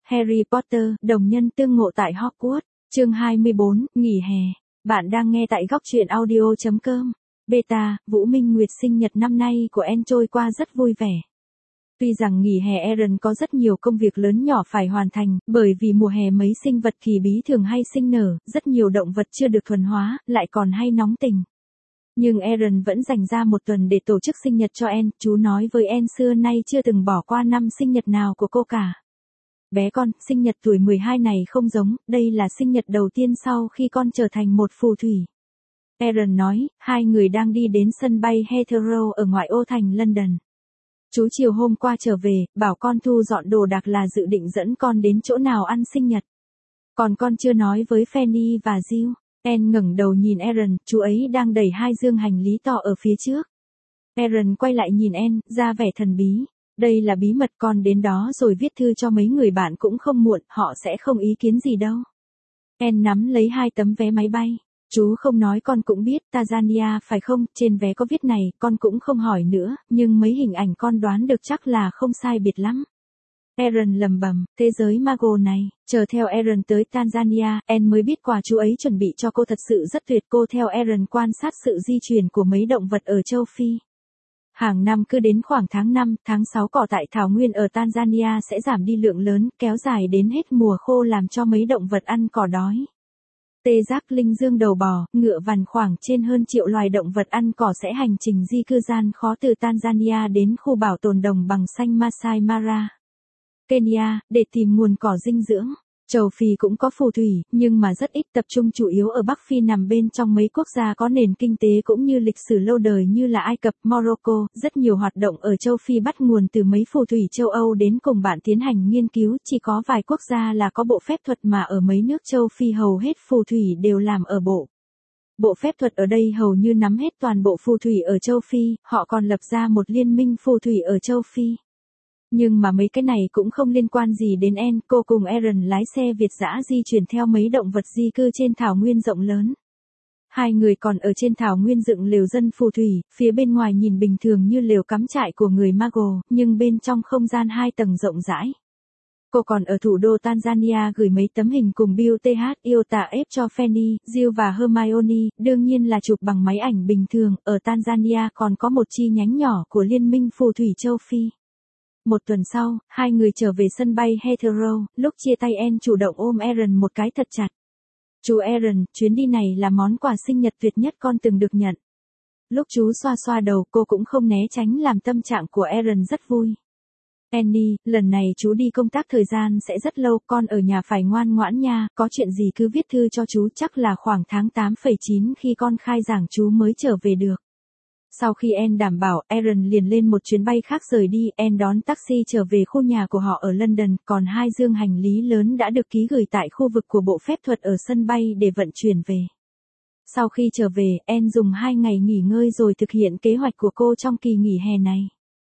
Harry Potter, đồng nhân tương ngộ tại Hogwarts, chương 24, nghỉ hè. Bạn đang nghe tại góc truyện audio.com. Beta, Vũ Minh Nguyệt sinh nhật năm nay của Anne trôi qua rất vui vẻ. Tuy rằng nghỉ hè Aaron có rất nhiều công việc lớn nhỏ phải hoàn thành, bởi vì mùa hè mấy sinh vật kỳ bí thường hay sinh nở, rất nhiều động vật chưa được thuần hóa, lại còn hay nóng tình. Nhưng Aaron vẫn dành ra một tuần để tổ chức sinh nhật cho Anne, chú nói với Anne xưa nay chưa từng bỏ qua năm sinh nhật nào của cô cả. Bé con, sinh nhật tuổi 12 này không giống, đây là sinh nhật đầu tiên sau khi con trở thành một phù thủy. Aaron nói, hai người đang đi đến sân bay Heathrow ở ngoại ô thành London. Chú chiều hôm qua trở về, bảo con thu dọn đồ đạc là dự định dẫn con đến chỗ nào ăn sinh nhật. Còn con chưa nói với Fanny và Jill. Anne ngẩng đầu nhìn Aaron, chú ấy đang đẩy hai dương hành lý to ở phía trước. Aaron quay lại nhìn Anne, ra vẻ thần bí. Đây là bí mật, con đến đó rồi viết thư cho mấy người bạn cũng không muộn, họ sẽ không ý kiến gì đâu. Anne nắm lấy hai tấm vé máy bay. Chú không nói con cũng biết, Tanzania phải không, trên vé có viết này, con cũng không hỏi nữa, nhưng mấy hình ảnh con đoán được chắc là không sai biệt lắm. Aaron lầm bầm, thế giới Mago này, chờ theo Aaron tới Tanzania, Anne mới biết quà chú ấy chuẩn bị cho cô thật sự rất tuyệt. Cô theo Aaron quan sát sự di chuyển của mấy động vật ở châu Phi. Hàng năm cứ đến khoảng tháng 5, tháng 6 cỏ tại thảo nguyên ở Tanzania sẽ giảm đi lượng lớn, kéo dài đến hết mùa khô làm cho mấy động vật ăn cỏ đói. Tê giác, linh dương đầu bò, ngựa vằn khoảng trên hơn triệu loài động vật ăn cỏ sẽ hành trình di cư gian khó từ Tanzania đến khu bảo tồn đồng bằng xanh Masai Mara, Kenya, để tìm nguồn cỏ dinh dưỡng. Châu Phi cũng có phù thủy, nhưng mà rất ít, tập trung chủ yếu ở Bắc Phi nằm bên trong mấy quốc gia có nền kinh tế cũng như lịch sử lâu đời như là Ai Cập, Morocco. Rất nhiều hoạt động ở châu Phi bắt nguồn từ mấy phù thủy châu Âu đến cùng bạn tiến hành nghiên cứu, chỉ có vài quốc gia là có bộ phép thuật mà ở mấy nước châu Phi hầu hết phù thủy đều làm ở bộ. Bộ phép thuật ở đây hầu như nắm hết toàn bộ phù thủy ở châu Phi, họ còn lập ra một liên minh phù thủy ở châu Phi. Nhưng mà mấy cái này cũng không liên quan gì đến Anne, cô cùng Aaron lái xe Việt dã di chuyển theo mấy động vật di cư trên thảo nguyên rộng lớn. Hai người còn ở trên thảo nguyên dựng lều dân phù thủy, phía bên ngoài nhìn bình thường như lều cắm trại của người Mago, nhưng bên trong không gian 2 tầng rộng rãi. Cô còn ở thủ đô Tanzania gửi mấy tấm hình cùng Bill TH Iota F cho Fanny, Jill và Hermione, đương nhiên là chụp bằng máy ảnh bình thường. Ở Tanzania còn có một chi nhánh nhỏ của Liên minh Phù thủy châu Phi. Một tuần sau, hai người trở về sân bay Heathrow, lúc chia tay Anne chủ động ôm Aaron một cái thật chặt. Chú Aaron, chuyến đi này là món quà sinh nhật tuyệt nhất con từng được nhận. Lúc chú xoa xoa đầu, cô cũng không né tránh làm tâm trạng của Aaron rất vui. Annie, lần này chú đi công tác thời gian sẽ rất lâu, con ở nhà phải ngoan ngoãn nha, có chuyện gì cứ viết thư cho chú, chắc là khoảng tháng 8,9 khi con khai giảng chú mới trở về được. Sau khi Anne đảm bảo, Aaron liền lên một chuyến bay khác rời đi. Anne đón taxi trở về khu nhà của họ ở London, còn hai dương hành lý lớn đã được ký gửi tại khu vực của bộ phép thuật ở sân bay để vận chuyển về. Sau khi trở về, Anne dùng 2 ngày nghỉ ngơi rồi thực hiện kế hoạch của cô trong kỳ nghỉ hè này.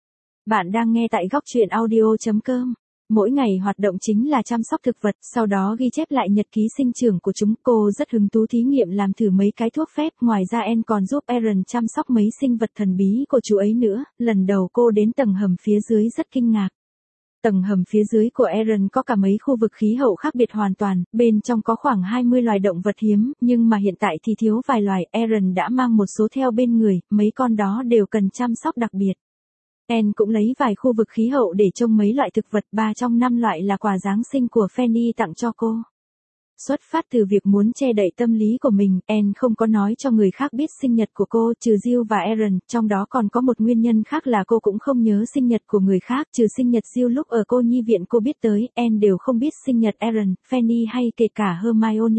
Bạn đang nghe tại góc truyện audio.com. Mỗi ngày hoạt động chính là chăm sóc thực vật, sau đó ghi chép lại nhật ký sinh trưởng của chúng. Cô rất hứng thú thí nghiệm làm thử mấy cái thuốc phép, ngoài ra Anne còn giúp Aaron chăm sóc mấy sinh vật thần bí của chú ấy nữa. Lần đầu cô đến tầng hầm phía dưới rất kinh ngạc. Tầng hầm phía dưới của Aaron có cả mấy khu vực khí hậu khác biệt hoàn toàn, bên trong có khoảng 20 loài động vật hiếm, nhưng mà hiện tại thì thiếu vài loài. Aaron đã mang một số theo bên người, mấy con đó đều cần chăm sóc đặc biệt. Anne cũng lấy vài khu vực khí hậu để trông mấy loại thực vật, 3 trong 5 loại là quà Giáng sinh của Fanny tặng cho cô. Xuất phát từ việc muốn che đậy tâm lý của mình, Anne không có nói cho người khác biết sinh nhật của cô, trừ Jill và Aaron, trong đó còn có một nguyên nhân khác là cô cũng không nhớ sinh nhật của người khác, trừ sinh nhật Jill lúc ở cô nhi viện cô biết tới, Anne đều không biết sinh nhật Aaron, Fanny hay kể cả Hermione.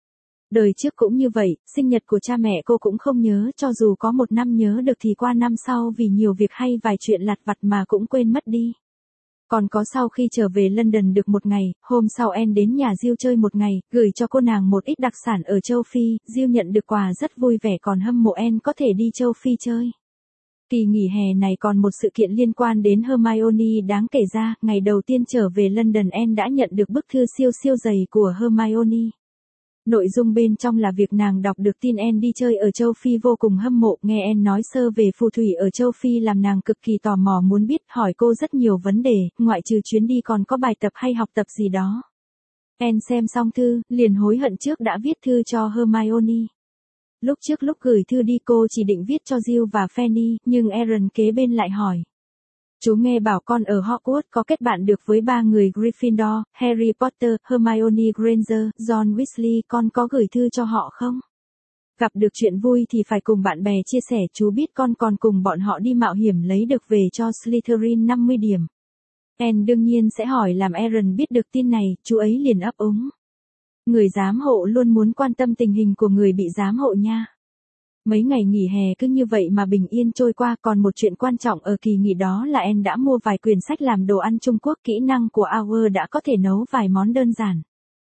Đời trước cũng như vậy, sinh nhật của cha mẹ cô cũng không nhớ, cho dù có một năm nhớ được thì qua năm sau vì nhiều việc hay vài chuyện lặt vặt mà cũng quên mất đi. Còn có sau khi trở về London được một ngày, hôm sau Anne đến nhà Jill chơi một ngày, gửi cho cô nàng một ít đặc sản ở châu Phi. Jill nhận được quà rất vui vẻ còn hâm mộ Anne có thể đi châu Phi chơi. Kỳ nghỉ hè này còn một sự kiện liên quan đến Hermione đáng kể ra, ngày đầu tiên trở về London Anne đã nhận được bức thư siêu siêu dày của Hermione. Nội dung bên trong là việc nàng đọc được tin Anne đi chơi ở châu Phi vô cùng hâm mộ, nghe Anne nói sơ về phù thủy ở châu Phi làm nàng cực kỳ tò mò muốn biết, hỏi cô rất nhiều vấn đề, ngoại trừ chuyến đi còn có bài tập hay học tập gì đó. Anne xem xong thư, liền hối hận trước đã viết thư cho Hermione. Lúc trước lúc gửi thư đi cô chỉ định viết cho Jill và Fanny, nhưng Aaron kế bên lại hỏi. Chú nghe bảo con ở Hogwarts có kết bạn được với 3 người Gryffindor, Harry Potter, Hermione Granger, John Weasley, con có gửi thư cho họ không? Gặp được chuyện vui thì phải cùng bạn bè chia sẻ, chú biết con còn cùng bọn họ đi mạo hiểm lấy được về cho Slytherin 50 điểm. Anne đương nhiên sẽ hỏi làm Aaron biết được tin này, chú ấy liền ấp úng. Người giám hộ luôn muốn quan tâm tình hình của người bị giám hộ nha. Mấy ngày nghỉ hè cứ như vậy mà bình yên trôi qua, còn một chuyện quan trọng ở kỳ nghỉ đó là Anne đã mua vài quyển sách làm đồ ăn Trung Quốc, kỹ năng của Hour đã có thể nấu vài món đơn giản.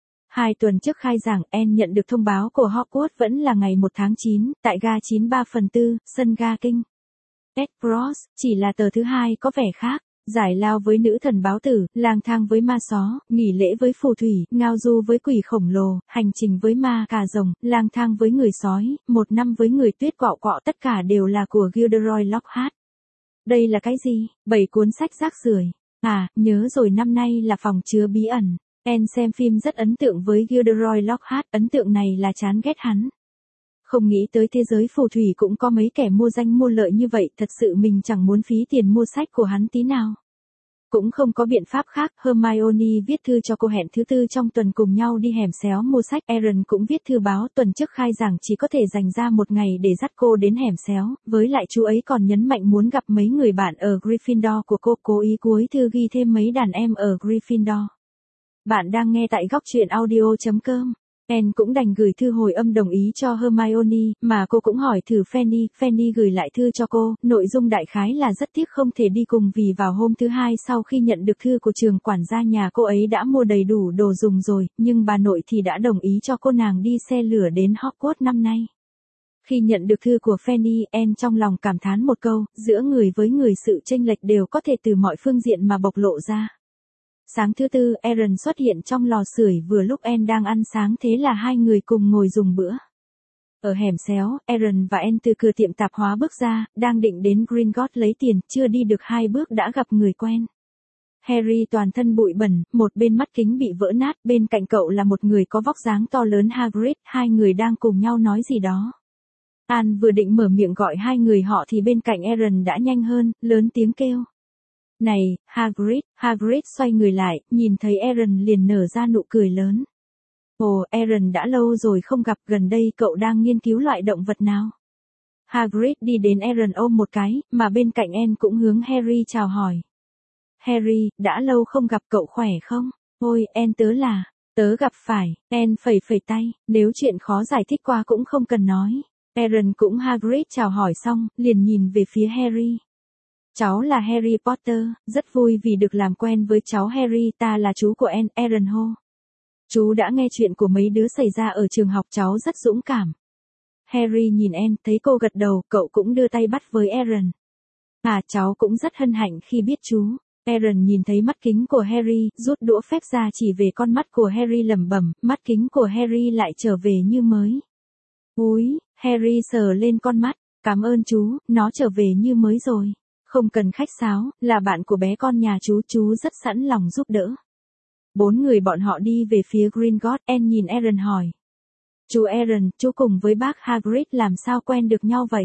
2 tuần trước khai giảng, Anne nhận được thông báo của Hogwarts vẫn là ngày 1 tháng 9, tại ga 93/4, sân ga King Cross, chỉ là tờ thứ 2 có vẻ khác. Giải lao với nữ thần báo tử, lang thang với ma só, nghỉ lễ với phù thủy, ngao du với quỷ khổng lồ, hành trình với ma cà rồng, lang thang với người sói, 1 năm với người tuyết quọ quọ, tất cả đều là của Gilderoy Lockhart. Đây là cái gì? 7 cuốn sách rác rưởi. À, nhớ rồi, năm nay là phòng chứa bí ẩn. Anne xem phim rất ấn tượng với Gilderoy Lockhart, ấn tượng này là chán ghét hắn. Không nghĩ tới thế giới phù thủy cũng có mấy kẻ mua danh mua lợi như vậy, thật sự mình chẳng muốn phí tiền mua sách của hắn tí nào. Cũng không có biện pháp khác, Hermione viết thư cho cô hẹn thứ 4 trong tuần cùng nhau đi hẻm xéo mua sách. Aaron cũng viết thư báo tuần trước khai giảng chỉ có thể dành ra một ngày để dắt cô đến hẻm xéo, với lại chú ấy còn nhấn mạnh muốn gặp mấy người bạn ở Gryffindor của cô, cố ý cuối thư ghi thêm mấy đàn em ở Gryffindor. Bạn đang nghe tại góc truyện audio.com. Anne cũng đành gửi thư hồi âm đồng ý cho Hermione, mà cô cũng hỏi thử Fanny. Fanny gửi lại thư cho cô, nội dung đại khái là rất tiếc không thể đi cùng vì vào hôm thứ 2 sau khi nhận được thư của trường quản gia nhà cô ấy đã mua đầy đủ đồ dùng rồi, nhưng bà nội thì đã đồng ý cho cô nàng đi xe lửa đến Hogwarts năm nay. Khi nhận được thư của Fanny, Anne trong lòng cảm thán một câu, giữa người với người sự chênh lệch đều có thể từ mọi phương diện mà bộc lộ ra. Sáng thứ 4, Aaron xuất hiện trong lò sưởi vừa lúc Anne đang ăn sáng, thế là hai người cùng ngồi dùng bữa. Ở hẻm xéo, Aaron và Anne từ cửa tiệm tạp hóa bước ra, đang định đến Gringotts lấy tiền, chưa đi được 2 bước đã gặp người quen. Harry toàn thân bụi bẩn, một bên mắt kính bị vỡ nát, bên cạnh cậu là một người có vóc dáng to lớn, Hagrid, hai người đang cùng nhau nói gì đó. Anne vừa định mở miệng gọi hai người họ thì bên cạnh Aaron đã nhanh hơn, lớn tiếng kêu. Này, Hagrid. Hagrid xoay người lại, nhìn thấy Aaron liền nở ra nụ cười lớn. Ồ, Aaron đã lâu rồi không gặp, gần đây cậu đang nghiên cứu loại động vật nào? Hagrid đi đến Aaron ôm một cái, mà bên cạnh Anne cũng hướng Harry chào hỏi. Harry, đã lâu không gặp, cậu khỏe không? Ôi, Anne tớ gặp phải. Anne phẩy phẩy tay, nếu chuyện khó giải thích qua cũng không cần nói. Aaron cũng Hagrid chào hỏi xong, liền nhìn về phía Harry. Cháu là Harry Potter, rất vui vì được làm quen với cháu Harry, ta là chú của Anne, Aaron hô. Chú đã nghe chuyện của mấy đứa xảy ra ở trường học, cháu rất dũng cảm. Harry nhìn Anne, thấy cô gật đầu, cậu cũng đưa tay bắt với Aaron. À, cháu cũng rất hân hạnh khi biết chú. Aaron nhìn thấy mắt kính của Harry, rút đũa phép ra chỉ về con mắt của Harry lẩm bẩm, mắt kính của Harry lại trở về như mới. Úi, Harry sờ lên con mắt, cảm ơn chú, nó trở về như mới rồi. Không cần khách sáo, là bạn của bé con nhà chú rất sẵn lòng giúp đỡ. 4 người bọn họ đi về phía Gringotts, Anne nhìn Aaron hỏi. Chú Aaron, chú cùng với bác Hagrid làm sao quen được nhau vậy?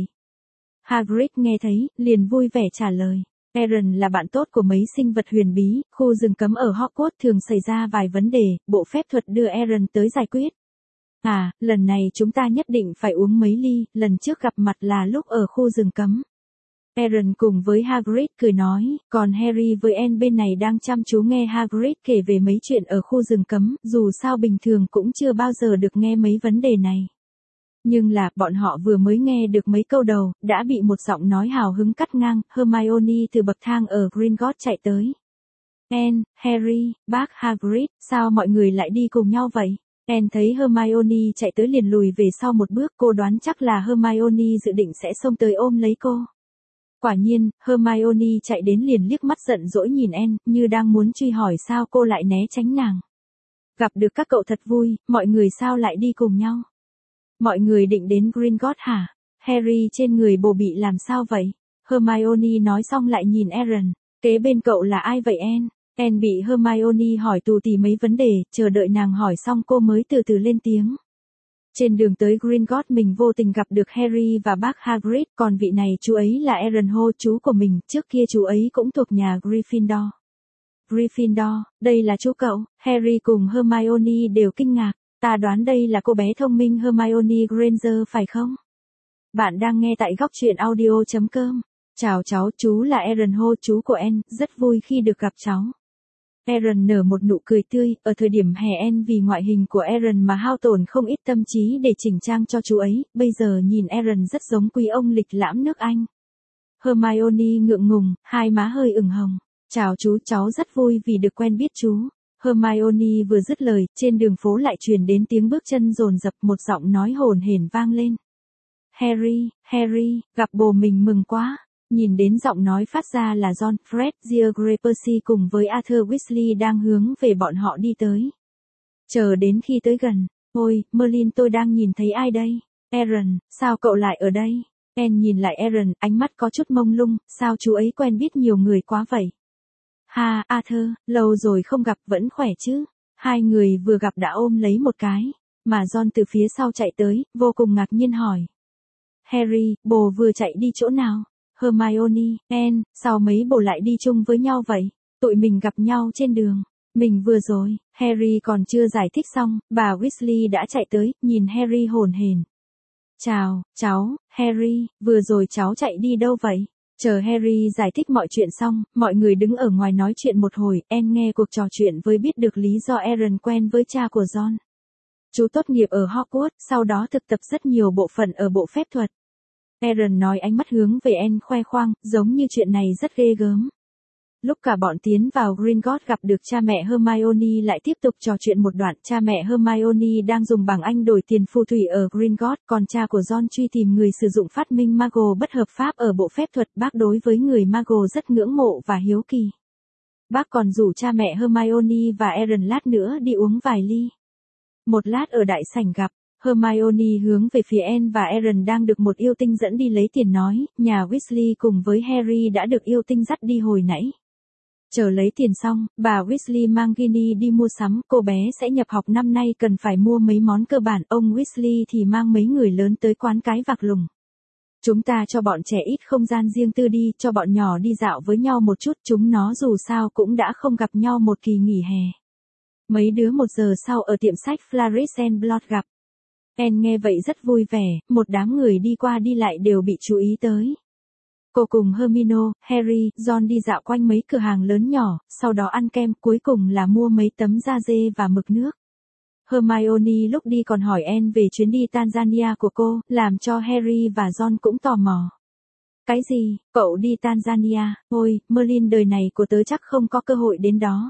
Hagrid nghe thấy, liền vui vẻ trả lời. Aaron là bạn tốt của mấy sinh vật huyền bí, khu rừng cấm ở Hogwarts thường xảy ra vài vấn đề, bộ phép thuật đưa Aaron tới giải quyết. À, lần này chúng ta nhất định phải uống mấy ly, lần trước gặp mặt là lúc ở khu rừng cấm. Aaron cùng với Hagrid cười nói, còn Harry với Anne bên này đang chăm chú nghe Hagrid kể về mấy chuyện ở khu rừng cấm, dù sao bình thường cũng chưa bao giờ được nghe mấy vấn đề này. Nhưng là, bọn họ vừa mới nghe được mấy câu đầu, đã bị một giọng nói hào hứng cắt ngang, Hermione từ bậc thang ở Gringotts chạy tới. Anne, Harry, bác Hagrid, sao mọi người lại đi cùng nhau vậy? Anne thấy Hermione chạy tới liền lùi về sau một bước, cô đoán chắc là Hermione dự định sẽ xông tới ôm lấy cô. Quả nhiên, Hermione chạy đến liền liếc mắt giận dỗi nhìn Anne, như đang muốn truy hỏi sao cô lại né tránh nàng. Gặp được các cậu thật vui, mọi người sao lại đi cùng nhau? Mọi người định đến Gringotts hả? Harry trên người bồ bị làm sao vậy? Hermione nói xong lại nhìn Ron. Kế bên cậu là ai vậy Anne? Anne bị Hermione hỏi tù tì mấy vấn đề, chờ đợi nàng hỏi xong cô mới từ từ lên tiếng. Trên đường tới Gringotts mình vô tình gặp được Harry và bác Hagrid, còn vị này chú ấy là Ivanhoe chú của mình, trước kia chú ấy cũng thuộc nhà Gryffindor. Gryffindor, đây là chú cậu, Harry cùng Hermione đều kinh ngạc, ta đoán đây là cô bé thông minh Hermione Granger phải không? Bạn đang nghe tại góc truyện audio.com. Chào cháu, chú là Ivanhoe chú của Anne, rất vui khi được gặp cháu. Ron nở một nụ cười tươi, ở thời điểm hè Anne vì ngoại hình của Ron mà hao tổn không ít tâm trí để chỉnh trang cho chú ấy, bây giờ nhìn Ron rất giống quý ông lịch lãm nước Anh. Hermione ngượng ngùng, hai má hơi ửng hồng. Chào chú, cháu rất vui vì được quen biết chú. Hermione vừa dứt lời, trên đường phố lại truyền đến tiếng bước chân dồn dập, một giọng nói hồn hển vang lên. Harry, Harry, gặp bồ mình mừng quá. Nhìn đến giọng nói phát ra là John, Fred, George Percy cùng với Arthur Weasley đang hướng về bọn họ đi tới. Chờ đến khi tới gần, ôi, Merlin tôi đang nhìn thấy ai đây? Ron, sao cậu lại ở đây? Anne nhìn lại Ron, ánh mắt có chút mông lung, sao chú ấy quen biết nhiều người quá vậy? Ha, Arthur, lâu rồi không gặp vẫn khỏe chứ? Hai người vừa gặp đã ôm lấy một cái, mà John từ phía sau chạy tới, vô cùng ngạc nhiên hỏi. Harry, bồ vừa chạy đi chỗ nào? Hermione, Anne, sao mấy bồ lại đi chung với nhau vậy? Tụi mình gặp nhau trên đường. Mình vừa rồi, Harry còn chưa giải thích xong, bà Weasley đã chạy tới, nhìn Harry hồn hển. Chào, cháu, Harry, vừa rồi cháu chạy đi đâu vậy? Chờ Harry giải thích mọi chuyện xong, mọi người đứng ở ngoài nói chuyện một hồi, Anne nghe cuộc trò chuyện với biết được lý do Ron quen với cha của John. Chú tốt nghiệp ở Hogwarts, sau đó thực tập rất nhiều bộ phận ở bộ phép thuật. Ron nói ánh mắt hướng về Anne khoe khoang, giống như chuyện này rất ghê gớm. Lúc cả bọn tiến vào Gringotts gặp được cha mẹ Hermione lại tiếp tục trò chuyện một đoạn, cha mẹ Hermione đang dùng bảng Anh đổi tiền phù thủy ở Gringotts, còn cha của John truy tìm người sử dụng phát minh Mago bất hợp pháp ở bộ phép thuật, bác đối với người Mago rất ngưỡng mộ và hiếu kỳ. Bác còn rủ cha mẹ Hermione và Ron lát nữa đi uống vài ly. Một lát ở đại sảnh gặp, Hermione hướng về phía Anne và Ron đang được một yêu tinh dẫn đi lấy tiền nói, nhà Weasley cùng với Harry đã được yêu tinh dắt đi hồi nãy. Chờ lấy tiền xong, bà Weasley mang Ginny đi mua sắm, cô bé sẽ nhập học năm nay cần phải mua mấy món cơ bản, ông Weasley thì mang mấy người lớn tới quán cái vạc lùng. Chúng ta cho bọn trẻ ít không gian riêng tư đi, cho bọn nhỏ đi dạo với nhau một chút, chúng nó dù sao cũng đã không gặp nhau một kỳ nghỉ hè. Mấy đứa 1 giờ sau ở tiệm sách Flourish and Blood gặp. Anne nghe vậy rất vui vẻ, một đám người đi qua đi lại đều bị chú ý tới. Cô cùng Hermione, Harry, John đi dạo quanh mấy cửa hàng lớn nhỏ, sau đó ăn kem, cuối cùng là mua mấy tấm da dê và mực nước. Hermione lúc đi còn hỏi Anne về chuyến đi Tanzania của cô, làm cho Harry và John cũng tò mò. Cái gì, cậu đi Tanzania? Ôi, Merlin đời này của tớ chắc không có cơ hội đến đó.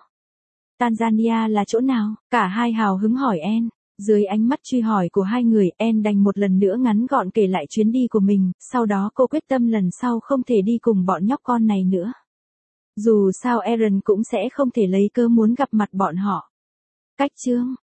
Tanzania là chỗ nào? Cả hai hào hứng hỏi Anne. Dưới ánh mắt truy hỏi của hai người, Anne đành một lần nữa ngắn gọn kể lại chuyến đi của mình, sau đó cô quyết tâm lần sau không thể đi cùng bọn nhóc con này nữa. Dù sao Ron cũng sẽ không thể lấy cớ muốn gặp mặt bọn họ. Cách chương